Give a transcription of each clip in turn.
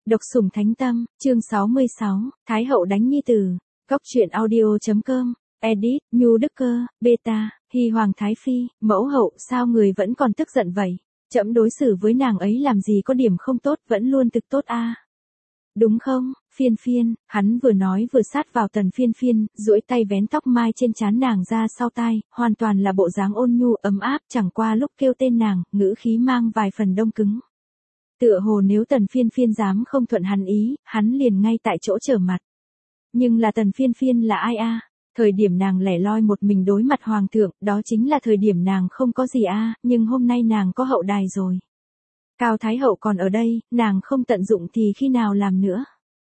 Độc sủng thánh tâm, chương 66, Thái hậu đánh nhi tử. Góc truyện audio.com, edit, Nhu Đức Cơ, beta, Hy Hoàng Thái Phi, mẫu hậu, sao người vẫn còn tức giận vậy? Trẫm đối xử với nàng ấy làm gì có điểm không tốt, vẫn luôn thực tốt a. Đúng không, Phiên Phiên, hắn vừa nói vừa sát vào Tần Phiên Phiên, duỗi tay vén tóc mai trên trán nàng ra sau tai, hoàn toàn là bộ dáng ôn nhu ấm áp, chẳng qua lúc kêu tên nàng, ngữ khí mang vài phần đông cứng. Tựa hồ nếu Tần Phiên Phiên dám không thuận hắn ý, hắn liền ngay tại chỗ trở mặt. Nhưng là Tần Phiên Phiên là ai a? Thời điểm nàng lẻ loi một mình đối mặt hoàng thượng, đó chính là thời điểm nàng không có gì a, nhưng hôm nay nàng có hậu đài rồi. Cao Thái hậu còn ở đây, nàng không tận dụng thì khi nào làm nữa.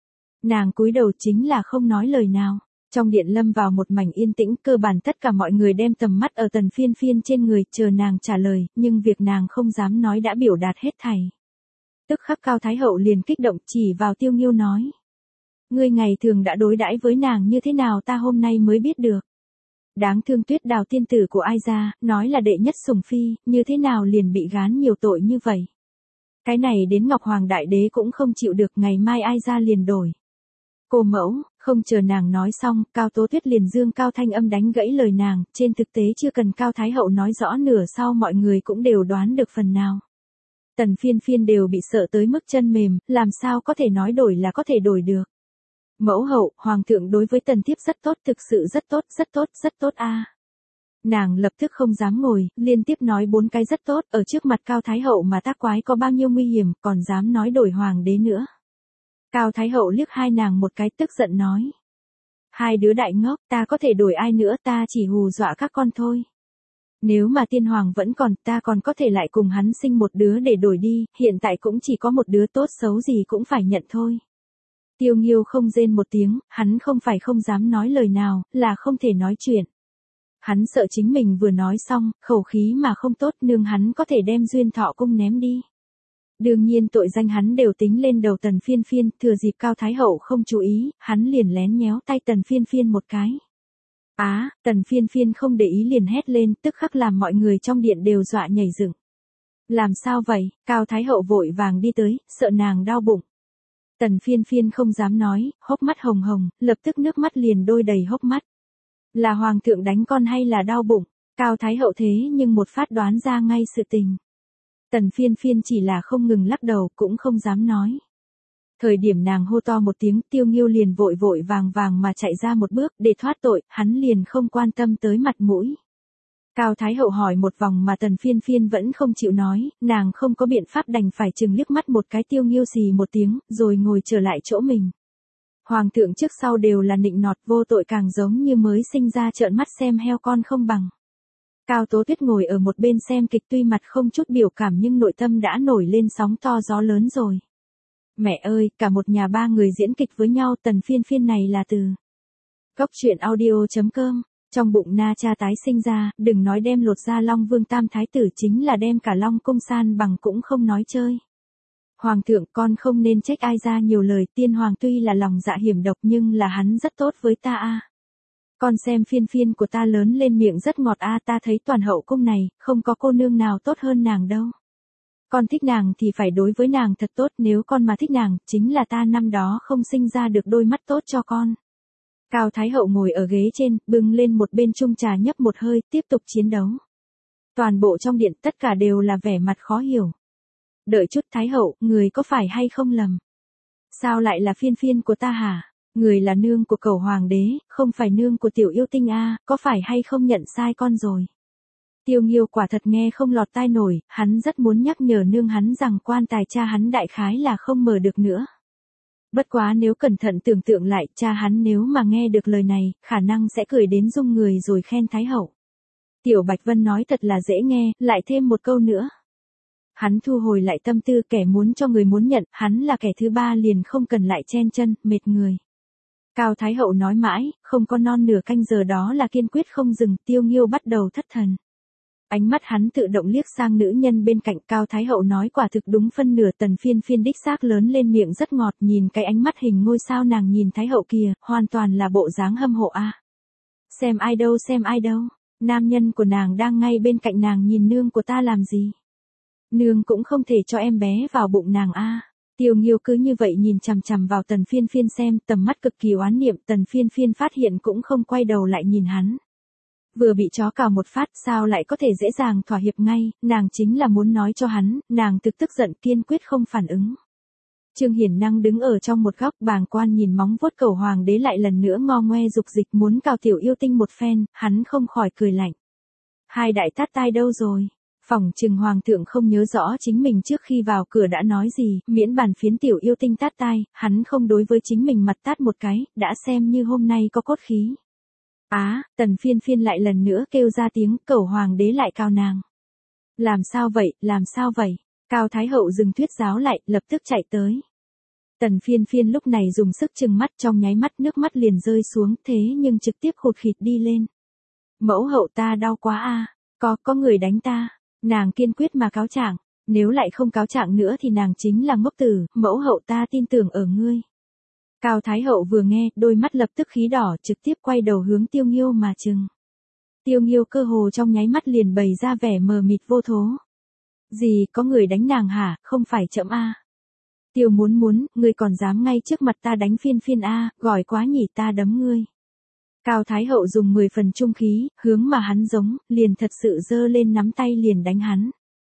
Nàng cúi đầu chính là không nói lời nào. Trong điện lâm vào một mảnh yên tĩnh, cơ bản tất cả mọi người đem tầm mắt ở Tần Phiên Phiên trên người, chờ nàng trả lời, nhưng việc nàng không dám nói đã biểu đạt hết thảy. Tức khắc Cao Thái hậu liền kích động chỉ vào Tiêu Nghiêu nói. Ngươi ngày thường đã đối đãi với nàng như thế nào ta hôm nay mới biết được. Đáng thương Tuyết Đào tiên tử của ai ra, nói là đệ nhất sủng phi, như thế nào liền bị gán nhiều tội như vậy. Cái này đến Ngọc Hoàng Đại Đế cũng không chịu được, ngày mai ai ra liền đổi. Cô mẫu, không chờ nàng nói xong, Cao Tố Tuyết liền dương cao thanh âm đánh gãy lời nàng, trên thực tế chưa cần Cao Thái hậu nói rõ nửa sau mọi người cũng đều đoán được phần nào. Tần Phiên Phiên đều bị sợ tới mức chân mềm, làm sao có thể nói đổi là có thể đổi được. Mẫu hậu, hoàng thượng đối với Tần thiếp rất tốt, thực sự rất tốt, rất tốt, rất tốt a. Nàng lập tức không dám ngồi, liên tiếp nói 4 cái rất tốt, ở trước mặt Cao Thái hậu mà tác quái có bao nhiêu nguy hiểm, còn dám nói đổi hoàng đế nữa. Cao Thái hậu liếc hai nàng một cái tức giận nói. Hai đứa đại ngốc, ta có thể đổi ai nữa, ta chỉ hù dọa các con thôi. Nếu mà tiên hoàng vẫn còn, ta còn có thể lại cùng hắn sinh một đứa để đổi đi, hiện tại cũng chỉ có một đứa, tốt xấu gì cũng phải nhận thôi. Tiêu Nghiêu không rên một tiếng, hắn không phải không dám nói lời nào, là không thể nói chuyện. Hắn sợ chính mình vừa nói xong, khẩu khí mà không tốt, nương hắn có thể đem Duyên Thọ cung ném đi. Đương nhiên tội danh hắn đều tính lên đầu Tần Phiên Phiên, thừa dịp Cao Thái hậu không chú ý, hắn liền lén nhéo tay Tần Phiên Phiên một cái. Tần Phiên Phiên không để ý liền hét lên, tức khắc làm mọi người trong điện đều dọa nhảy dựng. Làm sao vậy? Cao Thái hậu vội vàng đi tới, sợ nàng đau bụng. Tần Phiên Phiên không dám nói, hốc mắt hồng hồng, lập tức nước mắt liền đôi đầy hốc mắt. Là hoàng thượng đánh con hay là đau bụng? Cao Thái hậu thế nhưng một phát đoán ra ngay sự tình. Tần Phiên Phiên chỉ là không ngừng lắc đầu, cũng không dám nói. Thời điểm nàng hô to một tiếng, Tiêu Nghiêu liền vội vội vàng vàng mà chạy ra một bước, để thoát tội, hắn liền không quan tâm tới mặt mũi. Cao Thái hậu hỏi một vòng mà Tần Phiên Phiên vẫn không chịu nói, nàng không có biện pháp đành phải chừng liếc mắt một cái Tiêu Nghiêu xì một tiếng, rồi ngồi trở lại chỗ mình. Hoàng thượng trước sau đều là nịnh nọt, vô tội càng giống như mới sinh ra trợn mắt xem heo con không bằng. Cao Tố Tuyết ngồi ở một bên xem kịch, tuy mặt không chút biểu cảm nhưng nội tâm đã nổi lên sóng to gió lớn rồi. Mẹ ơi, cả một nhà 3 người diễn kịch với nhau, Tần Phiên Phiên này là từ. Góc truyện audio.com, trong bụng Na Cha tái sinh ra, đừng nói đem lột ra Long Vương Tam Thái tử, chính là đem cả Long Cung san bằng cũng không nói chơi. Hoàng thượng, con không nên trách ai ra nhiều lời, tiên hoàng tuy là lòng dạ hiểm độc nhưng là hắn rất tốt với ta a. Con xem Phiên Phiên của ta lớn lên miệng rất ngọt a, ta thấy toàn hậu cung này, không có cô nương nào tốt hơn nàng đâu. Con thích nàng thì phải đối với nàng thật tốt, nếu con mà thích nàng, chính là ta năm đó không sinh ra được đôi mắt tốt cho con. Cao Thái hậu ngồi ở ghế trên, bưng lên một bên chung trà nhấp một hơi, tiếp tục chiến đấu. Toàn bộ trong điện tất cả đều là vẻ mặt khó hiểu. Đợi chút, Thái hậu, người có phải hay không lầm? Sao lại là Phiên Phiên của ta hả? Người là nương của Cẩu hoàng đế, không phải nương của tiểu yêu tinh a, có phải hay không nhận sai con rồi? Tiêu Nghiêu quả thật nghe không lọt tai nổi, hắn rất muốn nhắc nhở nương hắn rằng quan tài cha hắn đại khái là không mở được nữa. Bất quá nếu cẩn thận tưởng tượng lại, cha hắn nếu mà nghe được lời này, khả năng sẽ cười đến rung người rồi khen Thái hậu. Tiểu Bạch Vân nói thật là dễ nghe, lại thêm một câu nữa. Hắn thu hồi lại tâm tư, kẻ muốn cho người muốn nhận, hắn là kẻ thứ ba liền không cần lại chen chân, mệt người. Cao Thái hậu nói mãi, không có non nửa canh giờ đó là kiên quyết không dừng, Tiêu Nghiêu bắt đầu thất thần. Ánh mắt hắn tự động liếc sang nữ nhân bên cạnh, Cao Thái hậu nói quả thực đúng phân nửa, Tần Phiên Phiên đích xác lớn lên miệng rất ngọt, nhìn cái ánh mắt hình ngôi sao nàng nhìn Thái hậu kìa, hoàn toàn là bộ dáng hâm mộ a. Xem ai đâu, nam nhân của nàng đang ngay bên cạnh nàng nhìn nương của ta làm gì. Nương cũng không thể cho em bé vào bụng nàng a. Tiêu Nghiêu cứ như vậy nhìn chằm chằm vào Tần Phiên Phiên xem, tầm mắt cực kỳ oán niệm. Tần Phiên Phiên phát hiện cũng không quay đầu lại nhìn hắn. Vừa bị chó cào một phát sao lại có thể dễ dàng thỏa hiệp ngay, nàng chính là muốn nói cho hắn, nàng thực tức giận kiên quyết không phản ứng. Trương Hiển Năng đứng ở trong một góc bàng quan nhìn móng vuốt cẩu hoàng đế lại lần nữa ngo ngoe dục dịch muốn cào tiểu yêu tinh một phen, hắn không khỏi cười lạnh. Hai đại tát tai đâu rồi? Phỏng chừng hoàng thượng không nhớ rõ chính mình trước khi vào cửa đã nói gì, miễn bàn phiến tiểu yêu tinh tát tai, hắn không đối với chính mình mặt tát một cái, đã xem như hôm nay có cốt khí. Tần Phiên Phiên lại lần nữa kêu ra tiếng, cẩu hoàng đế lại cào nàng. Làm sao vậy, làm sao vậy? Cao Thái Hậu dừng thuyết giáo lại, lập tức chạy tới. Tần Phiên Phiên lúc này dùng sức trừng mắt, trong nháy mắt nước mắt liền rơi xuống, thế nhưng trực tiếp khụt khịt đi lên. Mẫu hậu ta đau quá a, có người đánh ta. Nàng kiên quyết mà cáo trạng, nếu lại không cáo trạng nữa thì nàng chính là ngốc tử, mẫu hậu ta tin tưởng ở ngươi. Cao Thái Hậu vừa nghe, đôi mắt lập tức khí đỏ, trực tiếp quay đầu hướng Tiêu Nghiêu mà trừng. Tiêu Nghiêu cơ hồ trong nháy mắt liền bày ra vẻ mờ mịt vô thố. Gì, có người đánh nàng hả, không phải chậm a. Tiêu muốn, ngươi còn dám ngay trước mặt ta đánh Phiên Phiên a, giỏi quá nhỉ, ta đấm ngươi. Cao Thái Hậu dùng 10 phần trung khí, hướng mà hắn giống, liền thật sự giơ lên nắm tay liền đánh hắn.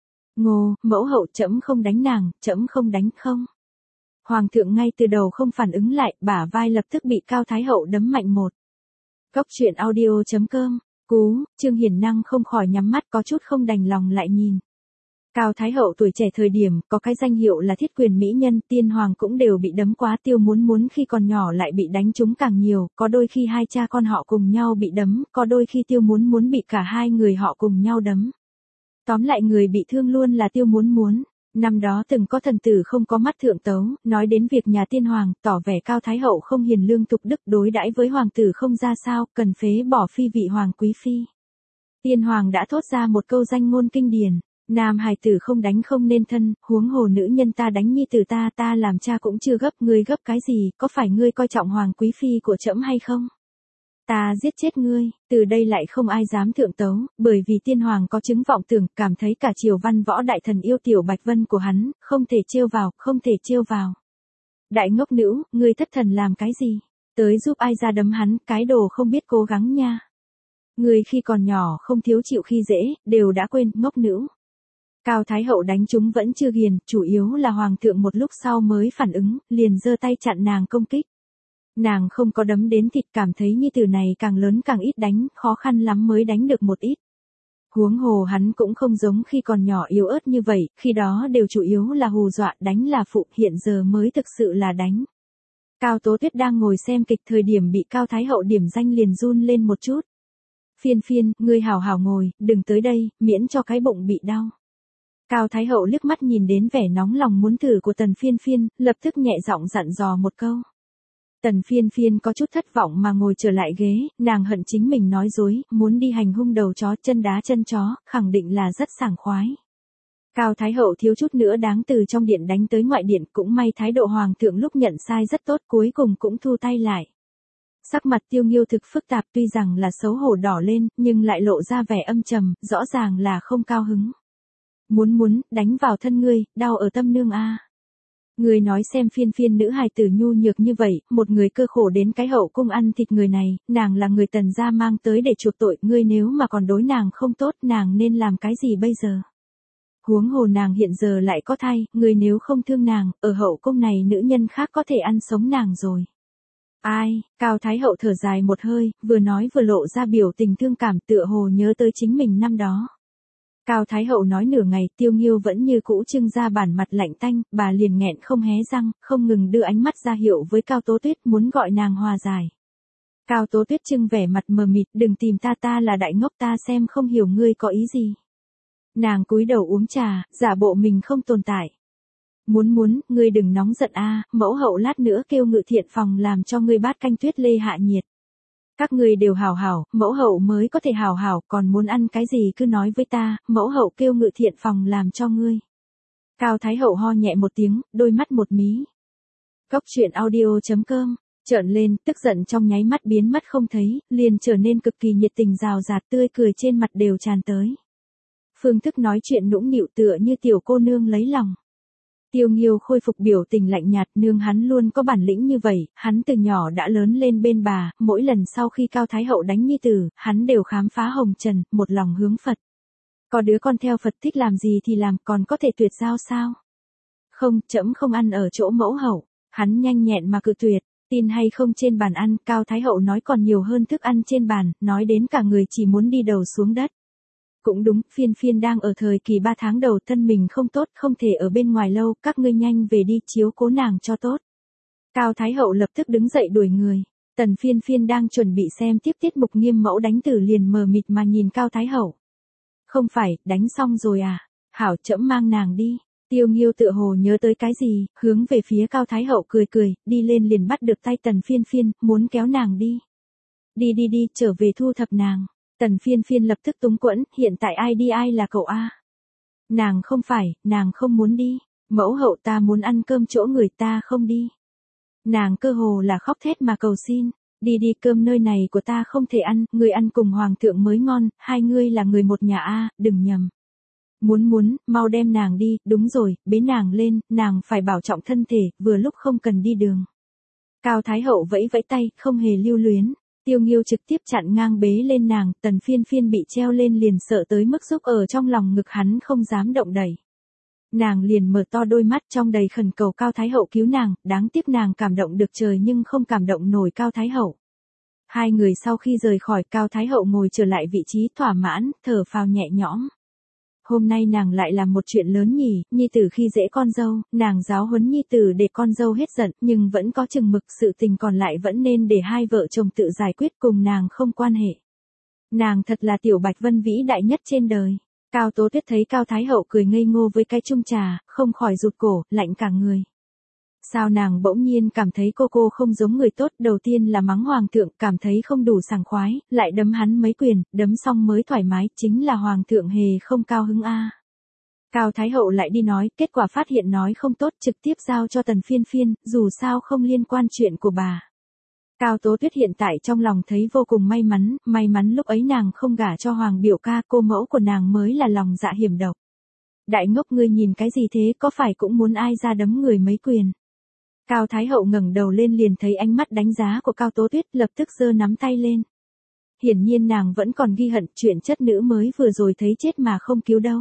Ngô, mẫu hậu trẫm không đánh nàng, trẫm không đánh không. Hoàng thượng ngay từ đầu không phản ứng lại, bả vai lập tức bị Cao Thái Hậu đấm mạnh một. Góc truyện audio.com, Trương Hiển Năng không khỏi nhắm mắt có chút không đành lòng lại nhìn. Cao Thái Hậu tuổi trẻ thời điểm, có cái danh hiệu là thiết quyền mỹ nhân, tiên hoàng cũng đều bị đấm quá. Tiêu muốn khi còn nhỏ lại bị đánh trúng càng nhiều, có đôi khi hai cha con họ cùng nhau bị đấm, có đôi khi Tiêu muốn bị cả hai người họ cùng nhau đấm. Tóm lại người bị thương luôn là Tiêu muốn. Năm đó từng có thần tử không có mắt thượng tấu, nói đến việc nhà tiên hoàng, tỏ vẻ Cao Thái Hậu không hiền lương tục đức, đối đãi với hoàng tử không ra sao, cần phế bỏ phi vị hoàng quý phi. Tiên hoàng đã thốt ra một câu danh ngôn kinh điển. Nam hài tử không đánh không nên thân, huống hồ nữ nhân ta đánh nhi tử ta làm cha cũng chưa gấp, ngươi gấp cái gì, có phải ngươi coi trọng hoàng quý phi của trẫm hay không? Ta giết chết ngươi, từ đây lại không ai dám thượng tấu, bởi vì tiên hoàng có chứng vọng tưởng, cảm thấy cả triều văn võ đại thần yêu tiểu Bạch Vân của hắn, không thể trêu vào. Đại ngốc nữ, ngươi thất thần làm cái gì? Tới giúp ai ra đấm hắn, cái đồ không biết cố gắng nha. Ngươi khi còn nhỏ không thiếu chịu khi dễ, đều đã quên, ngốc nữ. Cao Thái Hậu đánh chúng vẫn chưa ghiền, chủ yếu là hoàng thượng một lúc sau mới phản ứng, liền giơ tay chặn nàng công kích. Nàng không có đấm đến thịt, cảm thấy nhi tử này càng lớn càng ít đánh, khó khăn lắm mới đánh được một ít. Huống hồ hắn cũng không giống khi còn nhỏ yếu ớt như vậy, khi đó đều chủ yếu là hù dọa, đánh là phụ, hiện giờ mới thực sự là đánh. Cao Tố Tuyết đang ngồi xem kịch thời điểm bị Cao Thái Hậu điểm danh liền run lên một chút. Phiên Phiên, ngươi hảo hảo ngồi, đừng tới đây, miễn cho cái bụng bị đau. Cao Thái Hậu liếc mắt nhìn đến vẻ nóng lòng muốn thử của Tần Phiên Phiên, lập tức nhẹ giọng dặn dò một câu. Tần Phiên Phiên có chút thất vọng mà ngồi trở lại ghế, nàng hận chính mình nói dối, muốn đi hành hung đầu chó chân đá chân chó, khẳng định là rất sảng khoái. Cao Thái Hậu thiếu chút nữa đáng từ trong điện đánh tới ngoại điện, cũng may thái độ hoàng thượng lúc nhận sai rất tốt, cuối cùng cũng thu tay lại. Sắc mặt Tiêu Nghiêu thực phức tạp, tuy rằng là xấu hổ đỏ lên, nhưng lại lộ ra vẻ âm trầm, rõ ràng là không cao hứng. Muốn, đánh vào thân ngươi, đau ở tâm nương a. Ngươi nói xem Phiên Phiên nữ hài tử nhu nhược như vậy, một người cơ khổ đến cái hậu cung ăn thịt người này, nàng là người Tần gia mang tới để chuộc tội, ngươi nếu mà còn đối nàng không tốt, nàng nên làm cái gì bây giờ? Huống hồ nàng hiện giờ lại có thai, ngươi nếu không thương nàng, ở hậu cung này nữ nhân khác có thể ăn sống nàng rồi. Ai, Cao Thái Hậu thở dài một hơi, vừa nói vừa lộ ra biểu tình thương cảm, tựa hồ nhớ tới chính mình năm đó. Cao Thái Hậu nói nửa ngày, Tiêu Nghiêu vẫn như cũ trưng ra bản mặt lạnh tanh, bà liền nghẹn không hé răng, không ngừng đưa ánh mắt ra hiệu với Cao Tố Tuyết muốn gọi nàng hòa giải. Cao Tố Tuyết trưng vẻ mặt mờ mịt, đừng tìm ta là đại ngốc, ta xem không hiểu ngươi có ý gì. Nàng cúi đầu uống trà, giả bộ mình không tồn tại. Muốn, ngươi đừng nóng giận a, mẫu hậu lát nữa kêu Ngự Thiện phòng làm cho ngươi bát canh tuyết lê hạ nhiệt. Các ngươi đều hảo hảo, mẫu hậu mới có thể hảo hảo, còn muốn ăn cái gì cứ nói với ta, mẫu hậu kêu Ngự Thiện phòng làm cho ngươi. Cao Thái Hậu ho nhẹ một tiếng, đôi mắt một mí. Góc truyện audio.com, trợn lên, tức giận trong nháy mắt biến mất không thấy, liền trở nên cực kỳ nhiệt tình rào rạt, tươi cười trên mặt đều tràn tới. Phương thức nói chuyện nũng nịu tựa như tiểu cô nương lấy lòng. Tiêu Nghiêu khôi phục biểu tình lạnh nhạt, nương hắn luôn có bản lĩnh như vậy, hắn từ nhỏ đã lớn lên bên bà, mỗi lần sau khi Cao Thái Hậu đánh nhi tử, hắn đều khám phá hồng trần, một lòng hướng Phật. Có đứa con theo Phật thích làm gì thì làm, còn có thể tuyệt giao sao? Không, trẫm không ăn ở chỗ mẫu hậu. Hắn nhanh nhẹn mà cự tuyệt, tin hay không trên bàn ăn, Cao Thái Hậu nói còn nhiều hơn thức ăn trên bàn, nói đến cả người chỉ muốn đi đầu xuống đất. Cũng đúng, Phiên Phiên đang ở thời kỳ 3 tháng đầu, thân mình không tốt, không thể ở bên ngoài lâu, các ngươi nhanh về đi chiếu cố nàng cho tốt. Cao Thái Hậu lập tức đứng dậy đuổi người. Tần Phiên Phiên đang chuẩn bị xem tiếp tiết mục Nghiêm Mẫu đánh tử liền mờ mịt mà nhìn Cao Thái Hậu. Không phải, đánh xong rồi à? Hảo, trẫm mang nàng đi. Tiêu Nghiêu tựa hồ nhớ tới cái gì, hướng về phía Cao Thái Hậu cười cười, đi lên liền bắt được tay Tần Phiên Phiên, muốn kéo nàng đi. Đi đi đi, trở về thu thập nàng. Tần Phiên Phiên lập tức túng quẫn, hiện tại ai đi ai là cậu a? Nàng không phải, nàng không muốn đi. Mẫu hậu ta muốn ăn cơm chỗ người ta không đi. Nàng cơ hồ là khóc thét mà cầu xin. Đi đi, cơm nơi này của ta không thể ăn, người ăn cùng hoàng thượng mới ngon, hai ngươi là người một nhà a, đừng nhầm. Muốn, mau đem nàng đi, đúng rồi, bế nàng lên, nàng phải bảo trọng thân thể, vừa lúc không cần đi đường. Cao Thái Hậu vẫy vẫy tay, không hề lưu luyến. Tiêu Nghiêu trực tiếp chặn ngang bế lên nàng, Tần Phiên Phiên bị treo lên liền sợ tới mức rúc ở trong lòng ngực hắn không dám động đẩy. Nàng liền mở to đôi mắt trong đầy khẩn cầu Cao Thái Hậu cứu nàng, đáng tiếc nàng cảm động được trời nhưng không cảm động nổi Cao Thái Hậu. Hai người sau khi rời khỏi, Cao Thái Hậu ngồi trở lại vị trí thỏa mãn, thở phào nhẹ nhõm. Hôm nay nàng lại làm một chuyện lớn nhỉ, nhi tử khi dễ con dâu, nàng giáo huấn nhi tử để con dâu hết giận, nhưng vẫn có chừng mực, sự tình còn lại vẫn nên để hai vợ chồng tự giải quyết, cùng nàng không quan hệ. Nàng thật là tiểu Bạch Vân vĩ đại nhất trên đời. Cao Tố Tuyết thấy Cao Thái Hậu cười ngây ngô với cái chung trà, không khỏi rụt cổ, lạnh cả người. Sao nàng bỗng nhiên cảm thấy cô không giống người tốt, đầu tiên là mắng hoàng thượng, cảm thấy không đủ sảng khoái, lại đấm hắn mấy quyền, đấm xong mới thoải mái, chính là hoàng thượng hề không cao hứng a. Cao Thái Hậu lại đi nói, kết quả phát hiện nói không tốt, trực tiếp giao cho Tần Phiên Phiên, dù sao không liên quan chuyện của bà. Cao Tố Tuyết hiện tại trong lòng thấy vô cùng may mắn lúc ấy nàng không gả cho hoàng biểu ca, cô mẫu của nàng mới là lòng dạ hiểm độc. Đại ngốc ngươi nhìn cái gì thế, có phải cũng muốn ai ra đấm người mấy quyền. Cao Thái Hậu ngẩng đầu lên liền thấy ánh mắt đánh giá của Cao Tố Tuyết, lập tức giơ nắm tay lên. Hiển nhiên nàng vẫn còn ghi hận chuyện chất nữ mới vừa rồi thấy chết mà không cứu đâu.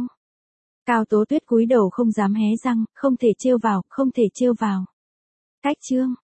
Cao Tố Tuyết cúi đầu không dám hé răng, không thể trêu vào. Cách chương